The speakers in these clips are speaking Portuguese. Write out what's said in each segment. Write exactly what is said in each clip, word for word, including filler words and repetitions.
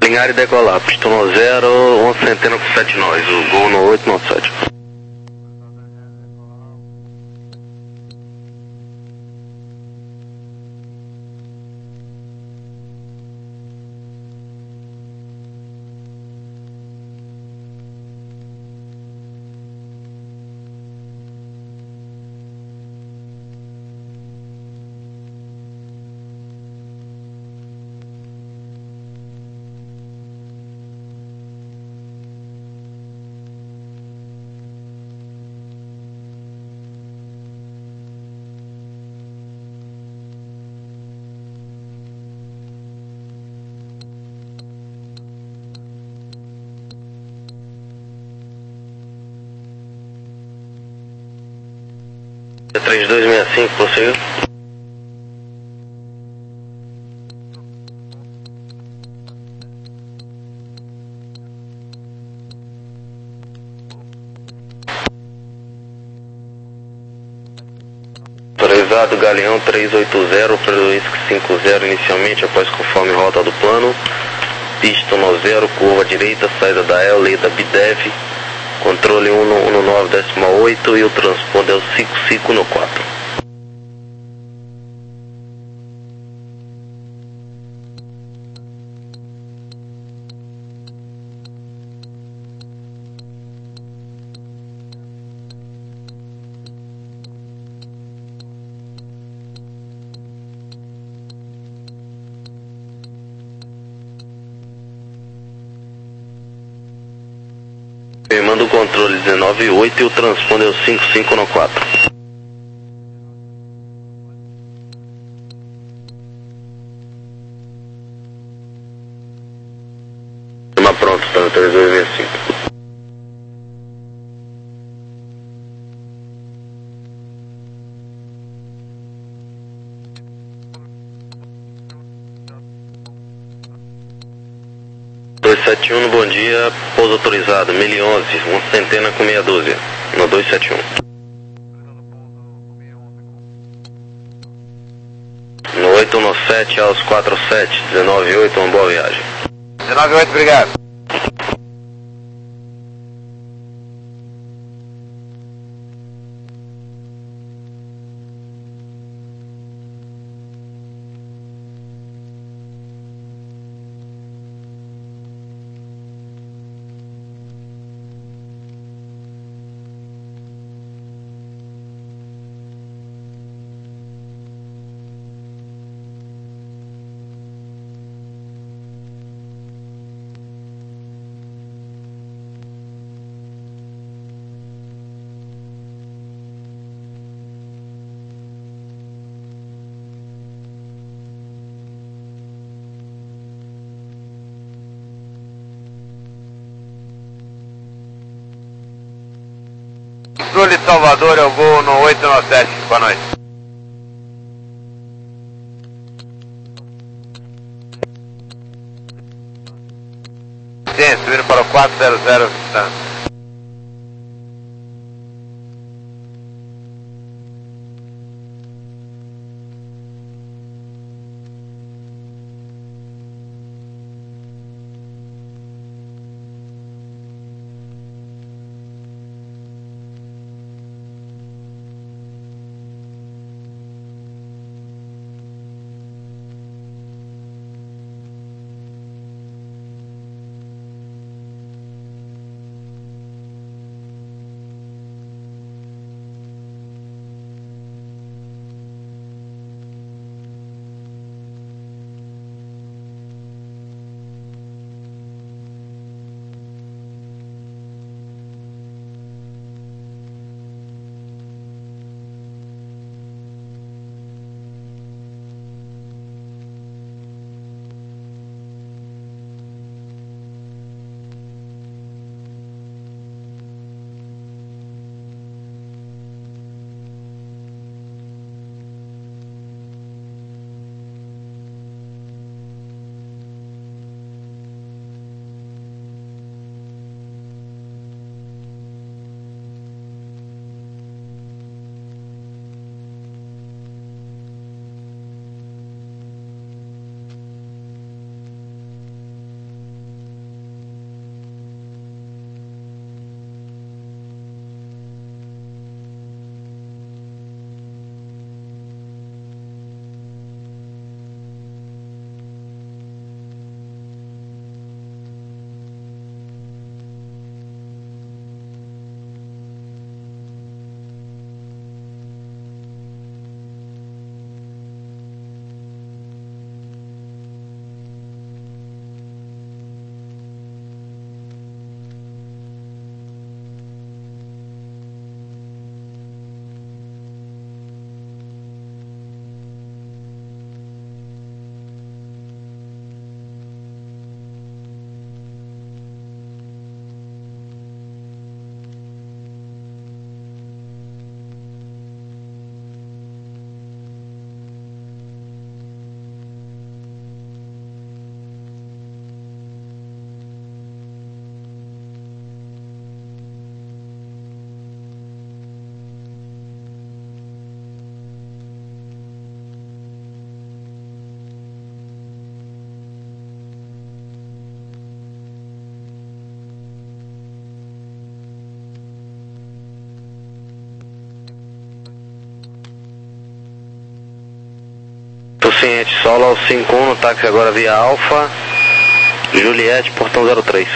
Alinhar e decolar, pista no zero, uma centena com sete nós, o gol no oito, no sete. três dois seis cinco, prosseguiu. Autorizado Galeão trezentos e oitenta, Preluísque cinquenta inicialmente, após conforme rota do plano. Pista no zero, curva direita, saída da E L, lei da B D E V. Controle um no nove decimal oito e o transponder é o cinco cinco no quatro. Manda o controle dezenove oito e o transponder é o cinco cinco no quatro. Tema pronto, tá no três dois seis cinco. dois sete um, bom dia, pouso autorizado, mil e onze, uma centena com meia dúzia, no dois sete um. No oito no sete, aos quatro sete, dezenove oito, uma boa viagem. dezenove oito, obrigado. Sul de Salvador, eu vou no oito no sete, boa noite. Sim, subindo para o quatro zero zero, distância. ciente, solo ao cinco um no táxi agora via Alfa, Juliette, portão zero três.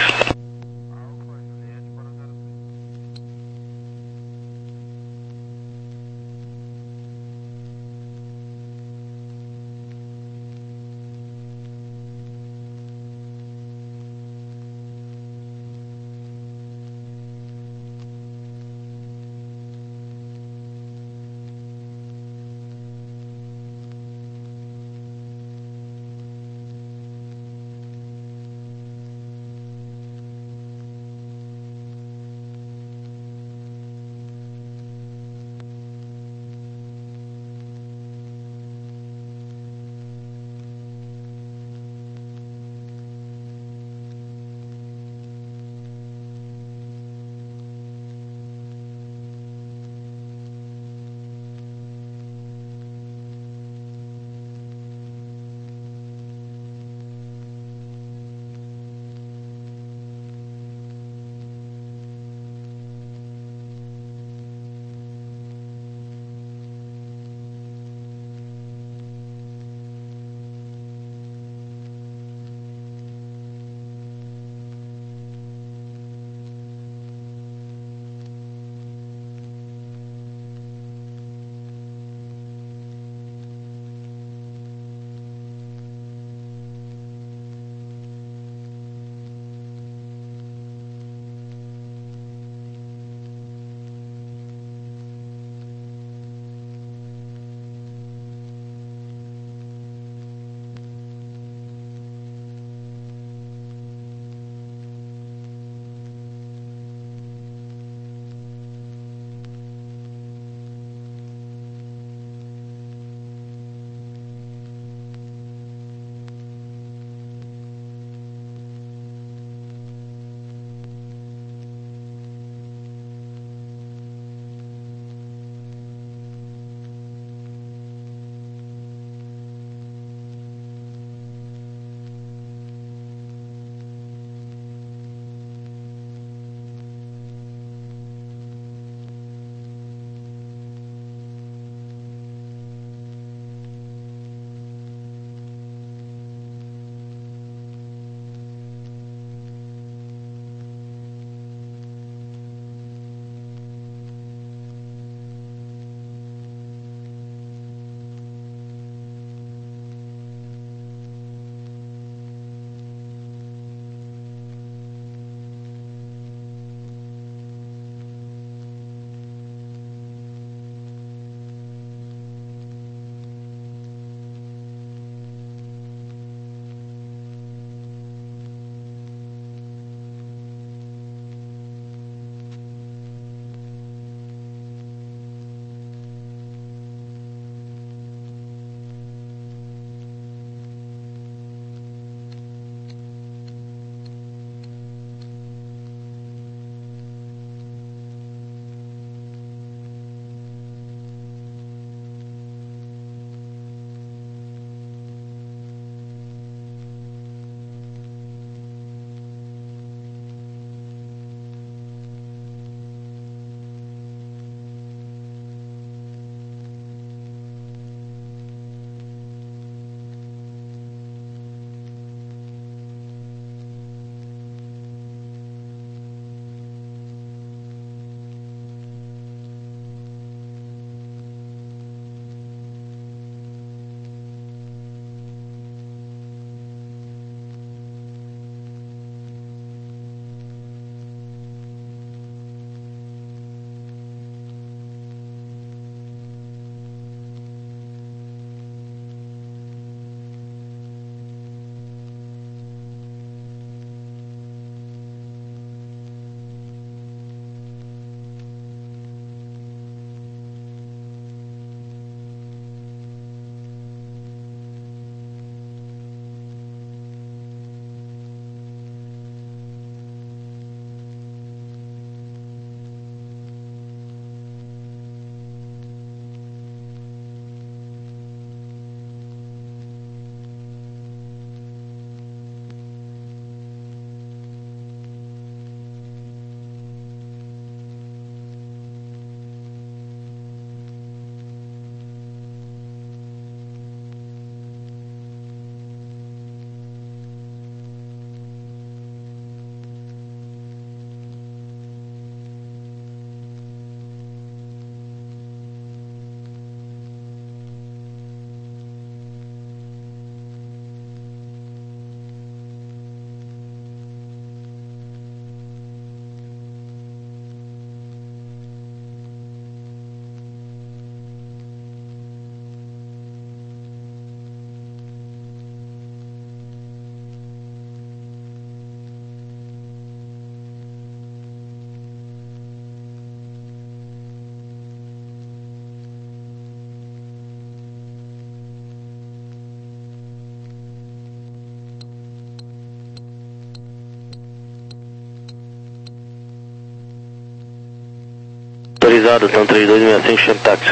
Obrigado, então três dois seis cinco, chame táxi.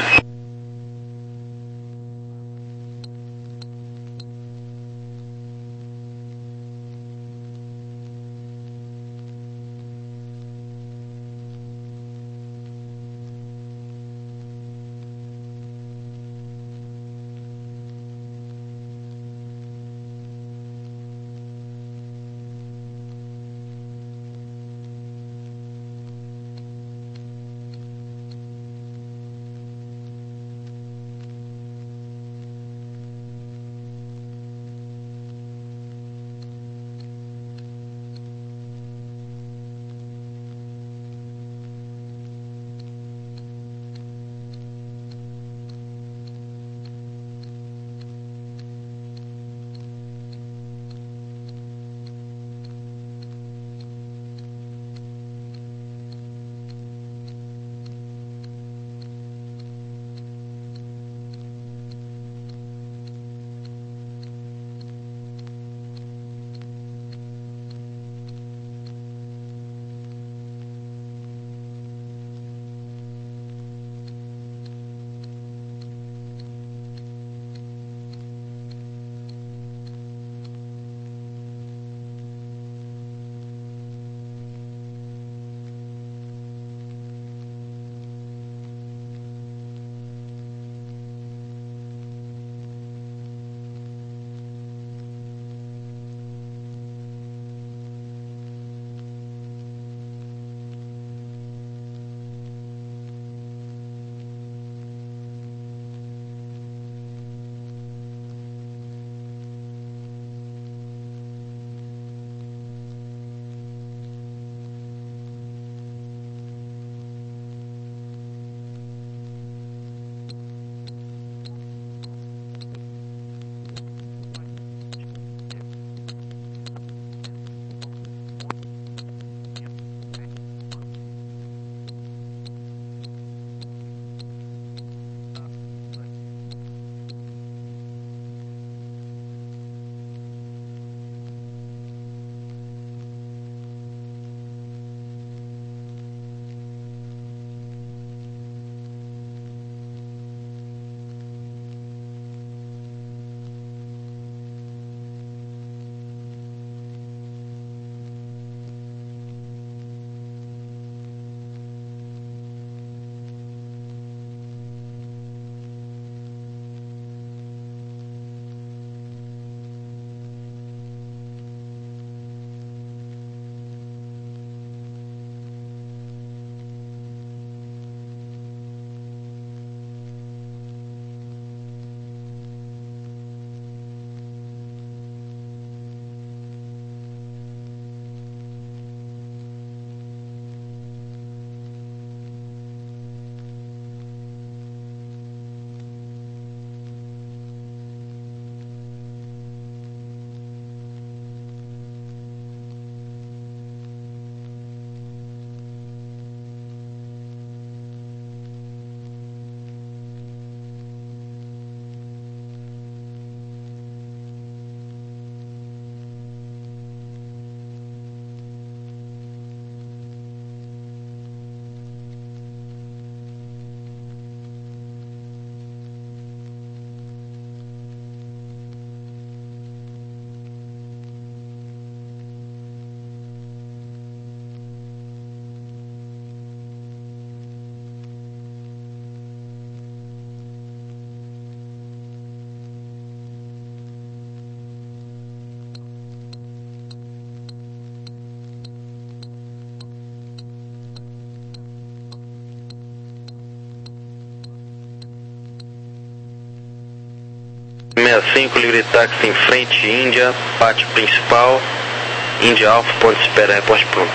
sessenta e cinco, livre táxi em frente, Índia, pátio principal, Índia Alfa, ponto de espera, reporte pronto.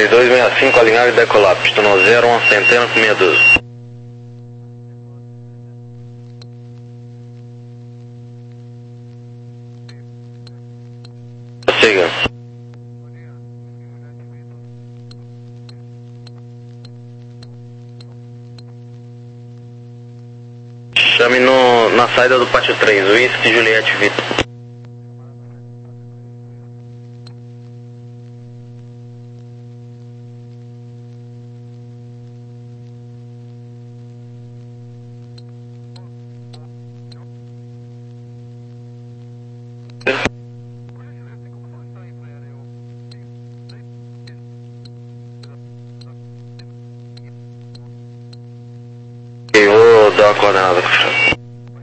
três dois seis cinco, alinhar e decolar. Pista no zero, uma centena com meia dúzia. Siga. Chame no, na saída do pátio três, Whisky Juliette Vitor. Eu vou dar uma coordenada com o Fran.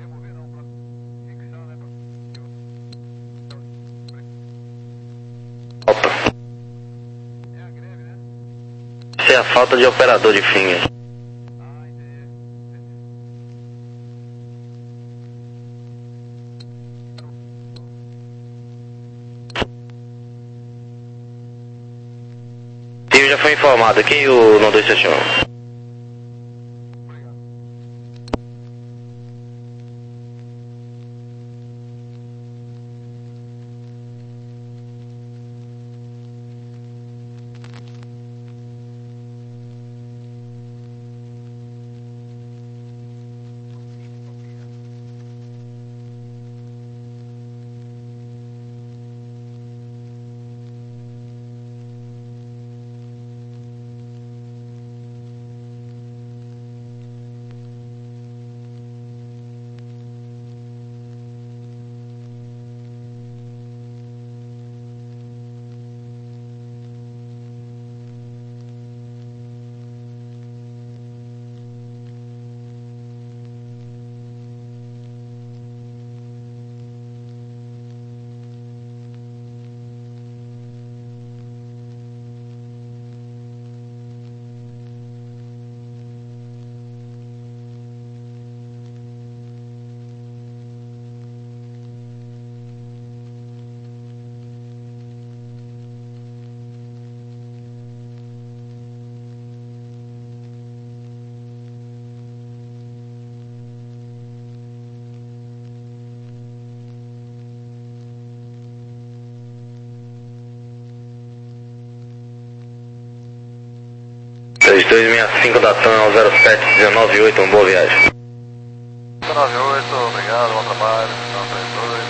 Opa. Isso é a falta de operador de finger. Sim, já foi informado aqui o não dois sete um. três dois seis cinco da TAM ao zero sete um nove oito, uma boa viagem. um nove oito, obrigado, bom trabalho. três dois.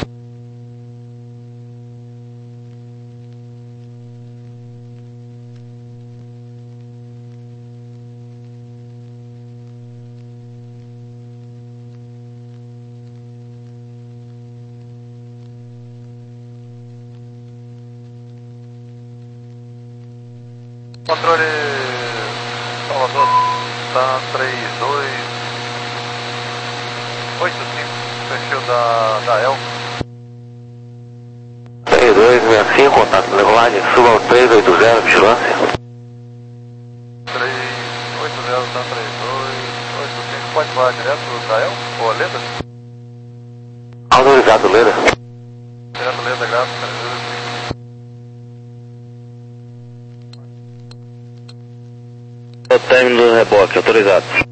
Controle Salvador, tá três dois oito cinco, perfil da, da El. três dois seis cinco, contato Legoline, suba ao três oito zero, vigilância. três oito zero, tá três dois oito cinco, pode voar direto da El ou a Leda? Autorizado, Leda. Direto Leda, graças. O término do reboque, autorizado.